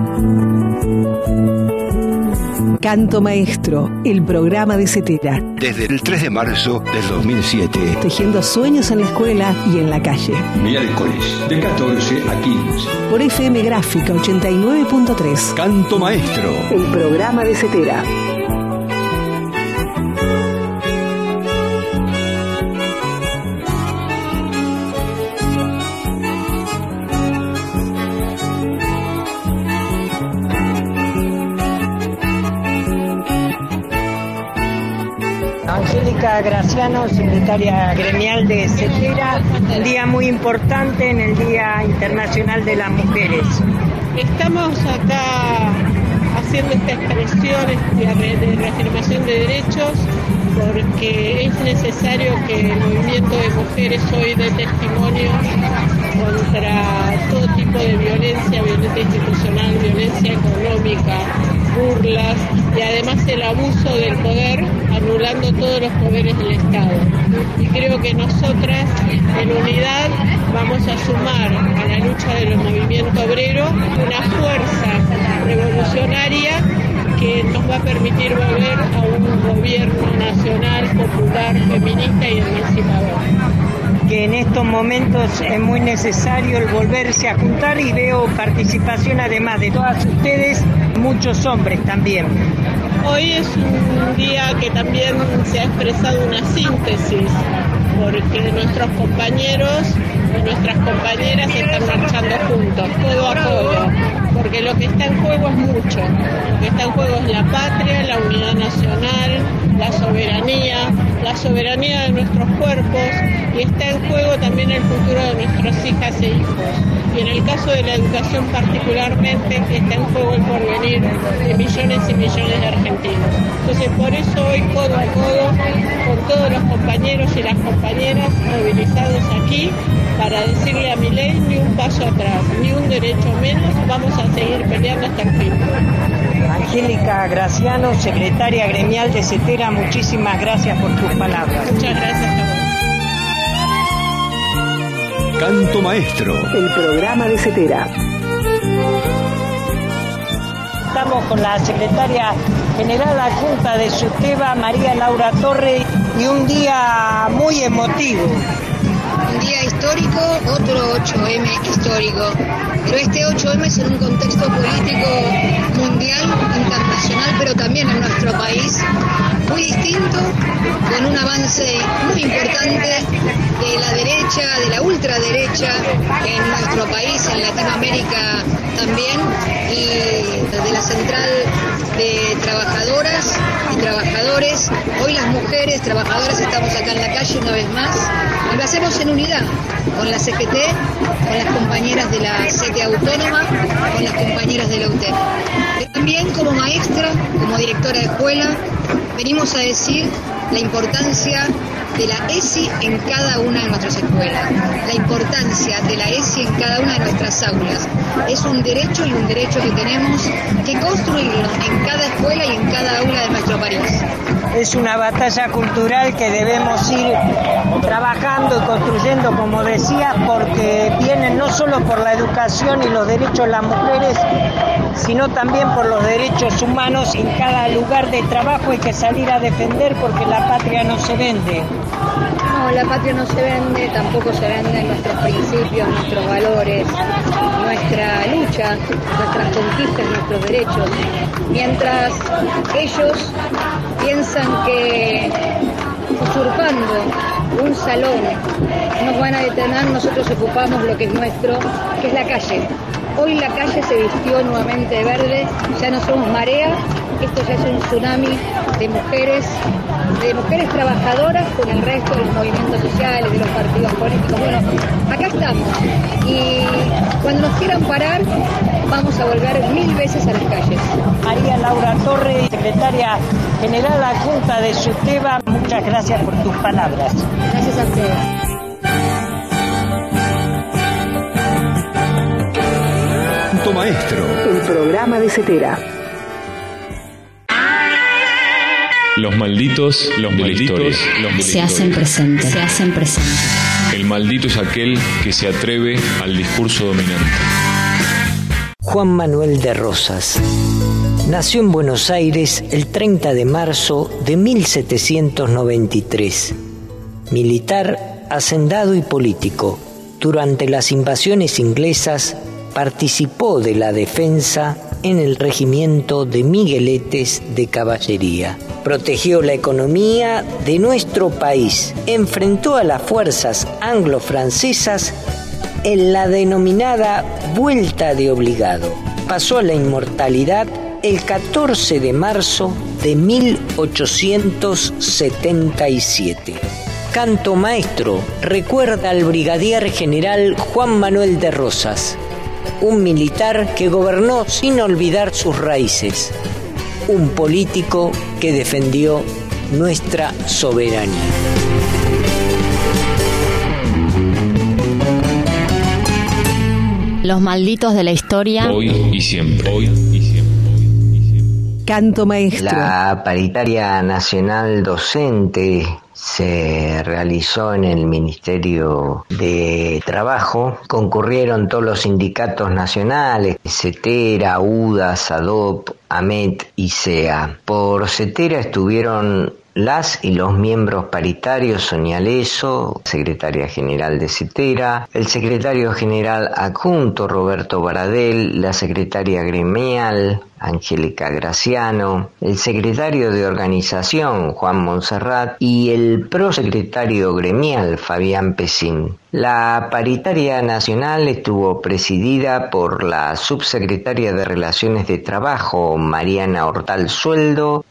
Canto Maestro, el programa de Cetera. Desde el tres de marzo del dos mil siete. Tejiendo sueños en la escuela y en la calle. Miércoles, de catorce a quince. Por F M Gráfica ochenta y nueve punto tres. Canto Maestro, el programa de Cetera. Angélica Graciano, secretaria gremial de Cetera, un día muy importante en el Día Internacional de las Mujeres. Estamos acá haciendo esta expresión de reafirmación de derechos porque es necesario que el movimiento de mujeres hoy dé testimonio contra todo tipo de violencia, violencia institucional, violencia económica, burlas y además el abuso del poder, anulando todos los poderes del Estado. Y creo que nosotras en unidad vamos a sumar a la lucha del movimiento obrero una fuerza revolucionaria que nos va a permitir volver a un gobierno nacional, popular, feminista y emancipador. Que en estos momentos es muy necesario el volverse a juntar y veo participación además de todas ustedes, muchos hombres también. Hoy es un día que también se ha expresado una síntesis, porque nuestros compañeros y nuestras compañeras están marchando juntos, codo a codo, porque lo que está en juego es mucho. Lo que está en juego es la patria, la unidad nacional, la soberanía, la soberanía de nuestros cuerpos, y está en juego también el futuro de nuestras hijas e hijos. Y en el caso de la educación particularmente, está en juego el porvenir de millones y millones de argentinos. Entonces, por eso hoy, codo a codo, con todos los compañeros y las compañeras movilizados aquí, para decirle a Milei ni un paso atrás, ni un derecho menos, vamos a seguir peleando hasta el fin. Angélica Graciano, secretaria gremial de Cetera, muchísimas gracias por tus palabras. Muchas gracias a vos. Canto Maestro, el programa de Cetera. Estamos con la secretaria general adjunta de SUTEBA, María Laura Torre, y un día muy emotivo. Un día histórico, otro ocho eme histórico, pero este ocho eme es en un contexto político mundial, internacional, pero también en nuestro país, muy distinto, con un avance muy importante de la derecha, de la ultraderecha en nuestro país, en Latinoamérica también, y de la central de trabajadoras y trabajadores. Hoy las mujeres trabajadoras estamos acá en la calle una vez más, y lo hacemos en unidad con la C G T, con las compañeras de la C T Autónoma, con las compañeras de la U T E P. También como maestra, como directora de escuela, venimos a decir la importancia de la E S I en cada una de nuestras escuelas, la importancia de la E S I en cada una de nuestras aulas. Es un derecho y un derecho que tenemos que construirlo en cada escuela y en cada aula de nuestro país. Es una batalla cultural que debemos ir trabajando y construyendo, como decía, porque vienen no solo por la educación y los derechos de las mujeres, sino también por los derechos humanos. En cada lugar de trabajo hay que salir a defender, porque la patria no se vende. No, la patria no se vende, tampoco se venden nuestros principios, nuestros valores, nuestra lucha, nuestras conquistas, nuestros derechos. Mientras ellos piensan que usurpando un salón nos van a detener, nosotros ocupamos lo que es nuestro, que es la calle. Hoy la calle se vistió nuevamente de verde, ya no somos marea, esto ya es un tsunami de mujeres, de mujeres trabajadoras con el resto de los movimientos sociales, de los partidos políticos. Bueno, acá estamos y cuando nos quieran parar vamos a volver mil veces a las calles. María Laura Torre, secretaria general adjunta de SUTEBA, muchas gracias por tus palabras. Gracias a ustedes. Canto Maestro. El programa de Cetera. Los malditos, los de malditos, la historia. los de la Se hacen presentes, se hacen presentes. El maldito es aquel que se atreve al discurso dominante. Juan Manuel de Rosas nació en Buenos Aires el treinta de marzo de mil setecientos noventa y tres. Militar, hacendado y político. Durante las invasiones inglesas participó de la defensa en el regimiento de Migueletes de Caballería. Protegió la economía de nuestro país. Enfrentó a las fuerzas anglo-francesas en la denominada Vuelta de Obligado. Pasó a la inmortalidad el catorce de marzo de mil ochocientos setenta y siete. Canto Maestro recuerda al brigadier general Juan Manuel de Rosas, un militar que gobernó sin olvidar sus raíces, un político que defendió nuestra soberanía. Los malditos de la historia. Hoy y siempre. Hoy y siempre. Canto Maestro. La paritaria nacional docente se realizó en el Ministerio de Trabajo. Concurrieron todos los sindicatos nacionales, CETERA, UDA, SADOP, AMET y SEA. Por CETERA estuvieron las y los miembros paritarios: Sonia Leso, secretaria general de CETERA, el secretario general adjunto Roberto Baradel, la secretaria gremial Angélica Graciano, el secretario de organización Juan Monserrat y el prosecretario gremial Fabián Pesín. La paritaria nacional estuvo presidida por la subsecretaria de Relaciones de Trabajo Mariana Hortal Sueldo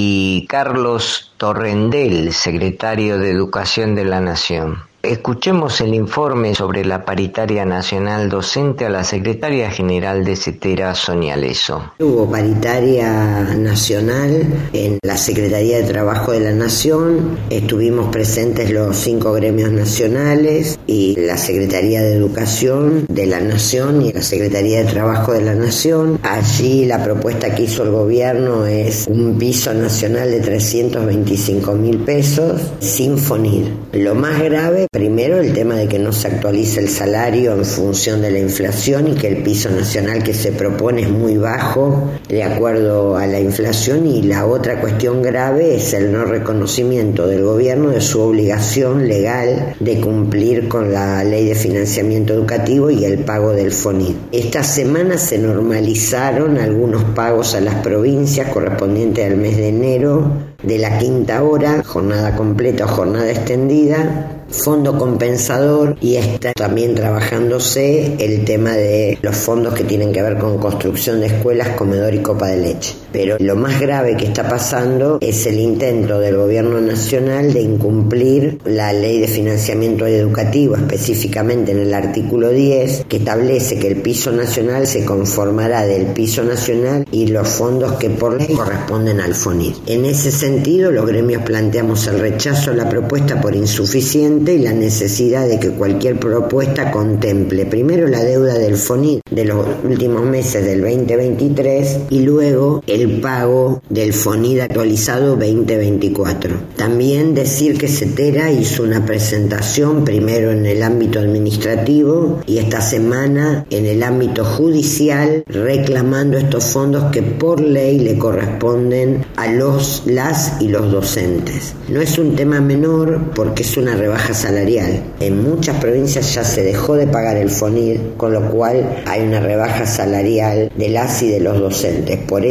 y Carlos Torrendel, secretario de Educación de la Nación. Escuchemos el informe sobre la paritaria nacional docente a la secretaria general de CETERA, Sonia Leso. Hubo paritaria nacional en la Secretaría de Trabajo de la Nación, estuvimos presentes los cinco gremios nacionales y la Secretaría de Educación de la Nación y la Secretaría de Trabajo de la Nación. Allí la propuesta que hizo el gobierno es un piso nacional de trescientos veinticinco mil pesos sin FONIR. Lo más grave, primero, el tema de que no se actualiza el salario en función de la inflación y que el piso nacional que se propone es muy bajo de acuerdo a la inflación, y la otra cuestión grave es el no reconocimiento del gobierno de su obligación legal de cumplir con la ley de financiamiento educativo y el pago del FONIR. Esta semana se normalizaron algunos pagos a las provincias correspondientes al mes de enero de la quinta hora, jornada completa o jornada extendida, fondo compensador, y está también trabajándose el tema de los fondos que tienen que ver con construcción de escuelas, comedor y copa de leche. Pero lo más grave que está pasando es el intento del gobierno nacional de incumplir la ley de financiamiento educativo, específicamente en el artículo diez, que establece que el piso nacional se conformará del piso nacional y los fondos que por ley corresponden al FONIR. En ese sentido, los gremios planteamos el rechazo a la propuesta por insuficiente y la necesidad de que cualquier propuesta contemple primero la deuda del FONIR de los últimos meses del veinte veintitrés y luego el pago del FONIR actualizado veinte veinticuatro. También decir que CETERA hizo una presentación primero en el ámbito administrativo y esta semana en el ámbito judicial reclamando estos fondos que por ley le corresponden a los, las y los docentes. No es un tema menor porque es una rebaja salarial. En muchas provincias ya se dejó de pagar el FONIR, con lo cual hay una rebaja salarial de las y de los docentes. Por eso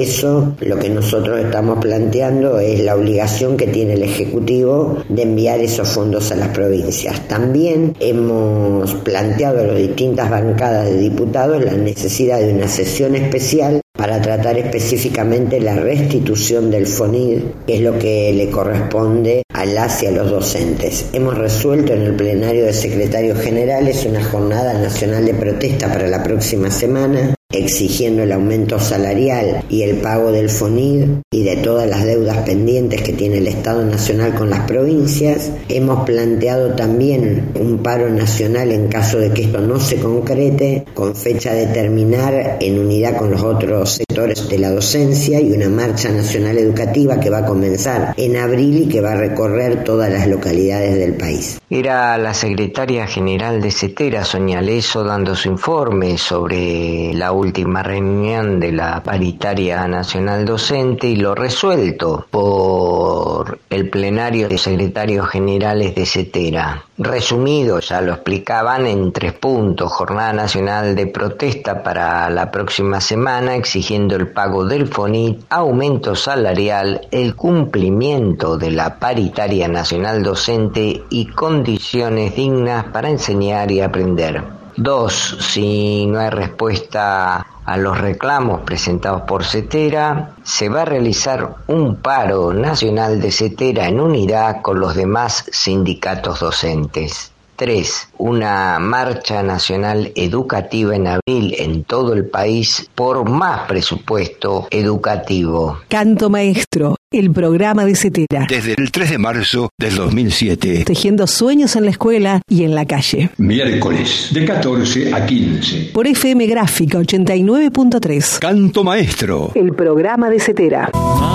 eso, lo que nosotros estamos planteando es la obligación que tiene el Ejecutivo de enviar esos fondos a las provincias. También hemos planteado a las distintas bancadas de diputados la necesidad de una sesión especial para tratar específicamente la restitución del FONID, que es lo que le corresponde a las y a los docentes. Hemos resuelto en el plenario de secretarios generales una jornada nacional de protesta para la próxima semana, exigiendo el aumento salarial y el pago del FONID y de todas las deudas pendientes que tiene el Estado Nacional con las provincias. Hemos planteado también un paro nacional en caso de que esto no se concrete, con fecha de terminar en unidad con los otros sectores de la docencia, y una marcha nacional educativa que va a comenzar en abril y que va a recorrer todas las localidades del país. Era la secretaria general de CETERA, Sonia Leso, dando su informe sobre la última reunión de la Paritaria Nacional Docente y lo resuelto por el plenario de secretarios generales de CETERA. Resumido, ya lo explicaban en tres puntos: jornada nacional de protesta para la próxima semana exigiendo el pago del FONID, aumento salarial, el cumplimiento de la Paritaria Nacional Docente y condiciones dignas para enseñar y aprender. Dos, si no hay respuesta a los reclamos presentados por CETERA, se va a realizar un paro nacional de CETERA en unidad con los demás sindicatos docentes. Tres, una marcha nacional educativa en abril en todo el país por más presupuesto educativo. Canto Maestro, el programa de CETERA. Desde el tres de marzo del dos mil siete. Tejiendo sueños en la escuela y en la calle. Miércoles, de catorce a quince. Por F M Gráfica ochenta y nueve punto tres. Canto Maestro, el programa de CETERA.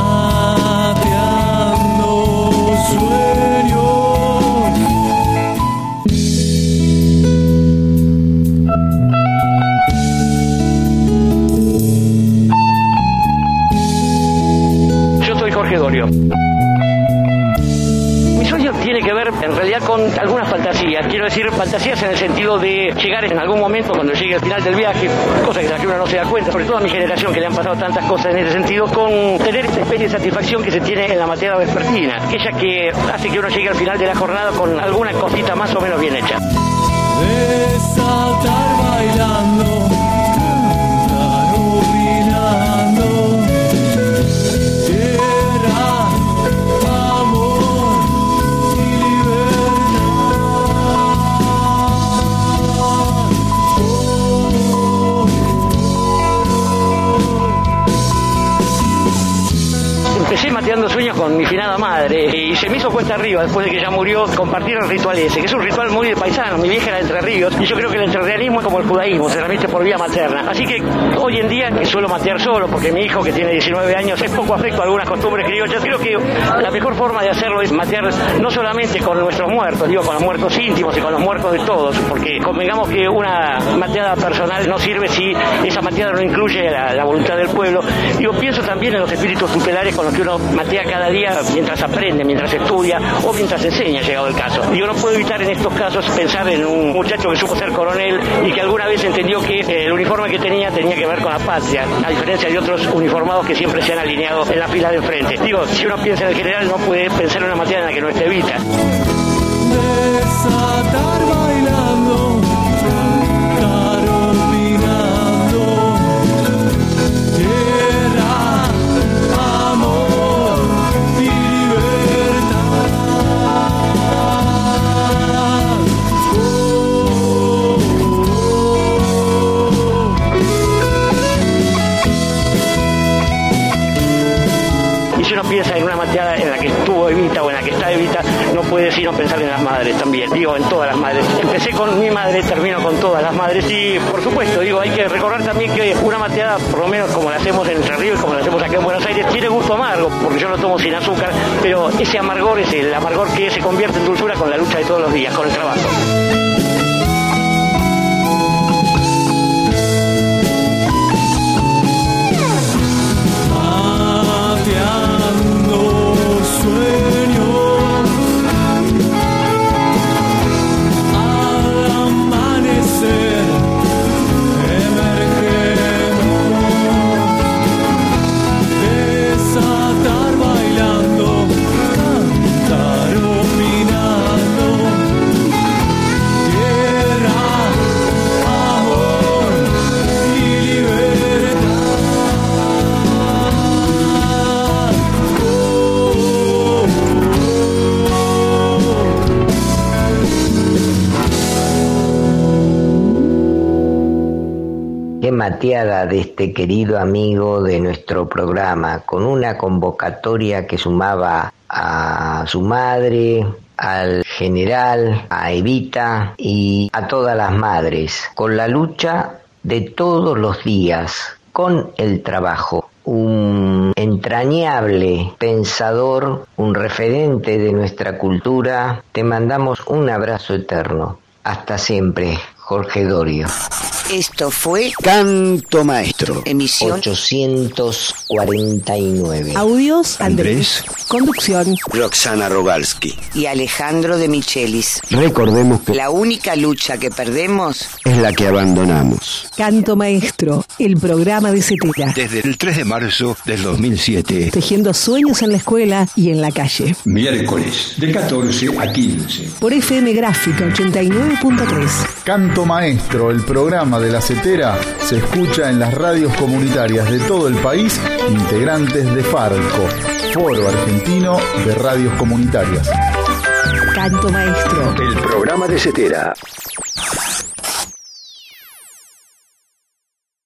Mi sueño tiene que ver en realidad con algunas fantasías, quiero decir fantasías en el sentido de llegar en algún momento cuando llegue al final del viaje, cosa que la que uno no se da cuenta, sobre todo a mi generación que le han pasado tantas cosas en ese sentido, con tener esta especie de satisfacción que se tiene en la materia vespertina, aquella que hace que uno llegue al final de la jornada con alguna cosita más o menos bien hecha. De saltar bailando, cantar opinando, tierra, amor y libertad. Empecé mateando sueños con mi finada madre y se me hizo cuesta arriba después de que ella murió compartir el ritual ese, que es un ritual muy de paisano. Mi vieja era de Entre Ríos y yo creo que el entrerrianismo es como el judaísmo, se transmite por vía materna. Así que hoy en día que suelo matear solo porque mi hijo que tiene diecinueve años es poco afecto a algunas costumbres criollas, creo que la mejor forma de hacerlo es matear no solamente con nuestros muertos, digo con los muertos íntimos y con los muertos de todos, porque convengamos que una mateada personal no sirve si esa mateada no incluye la, la voluntad del pueblo. Digo, pienso también en los espíritus tutelares con los que uno matea cada día mientras aprende, mientras estudia o mientras enseña, llegado el caso. Yo no puedo evitar en estos casos pensar en un muchacho que supo ser coronel y que alguna vez entendió que el uniforme que tenía tenía que ver con la patria, a diferencia de otros uniformados que siempre se han alineado en la fila de enfrente. Digo, si uno piensa en el general no puede pensar en una materia en la que no esté Evita. Desatar bailando, cantar opinando, tierra, amor y libertad. Oh, y si uno piensa en una mateada en la que estuvo Evita o en la que está Evita, no puede sino pensar en las madres también, digo, en todas las madres. Empecé con mi madre, termino con todas las madres y, por supuesto, digo, hay que recordar también que una mateada, por lo menos como la hacemos en Entre Ríos y como la hacemos acá en Buenos Aires, tiene gusto amargo, porque yo lo tomo sin azúcar, pero ese amargor es el amargor que se convierte en dulzura con la lucha de todos los días, con el trabajo. de mateada de este querido amigo de nuestro programa, con una convocatoria que sumaba a su madre, al general, a Evita y a todas las madres, con la lucha de todos los días, con el trabajo. Un entrañable pensador, un referente de nuestra cultura. Te mandamos un abrazo eterno. Hasta siempre, Jorge Dorio. Esto fue Canto Maestro. Emisión ochocientos cuarenta y nueve. Audios Andrés. Conducción Roxana Rogalski. y Alejandro de Michelis. Recordemos que La única lucha que perdemos es la que abandonamos. Canto Maestro, el programa de Cetera. Desde el tres de marzo del dos mil siete. Tejiendo sueños en la escuela y en la calle. Miércoles de catorce a quince. Por F M Gráfica ochenta y nueve punto tres. Canto Maestro, el programa de la Cetera, se escucha en las radios comunitarias de todo el país, integrantes de Farco, Foro Argentino de Radios Comunitarias. Canto Maestro. El programa de Cetera.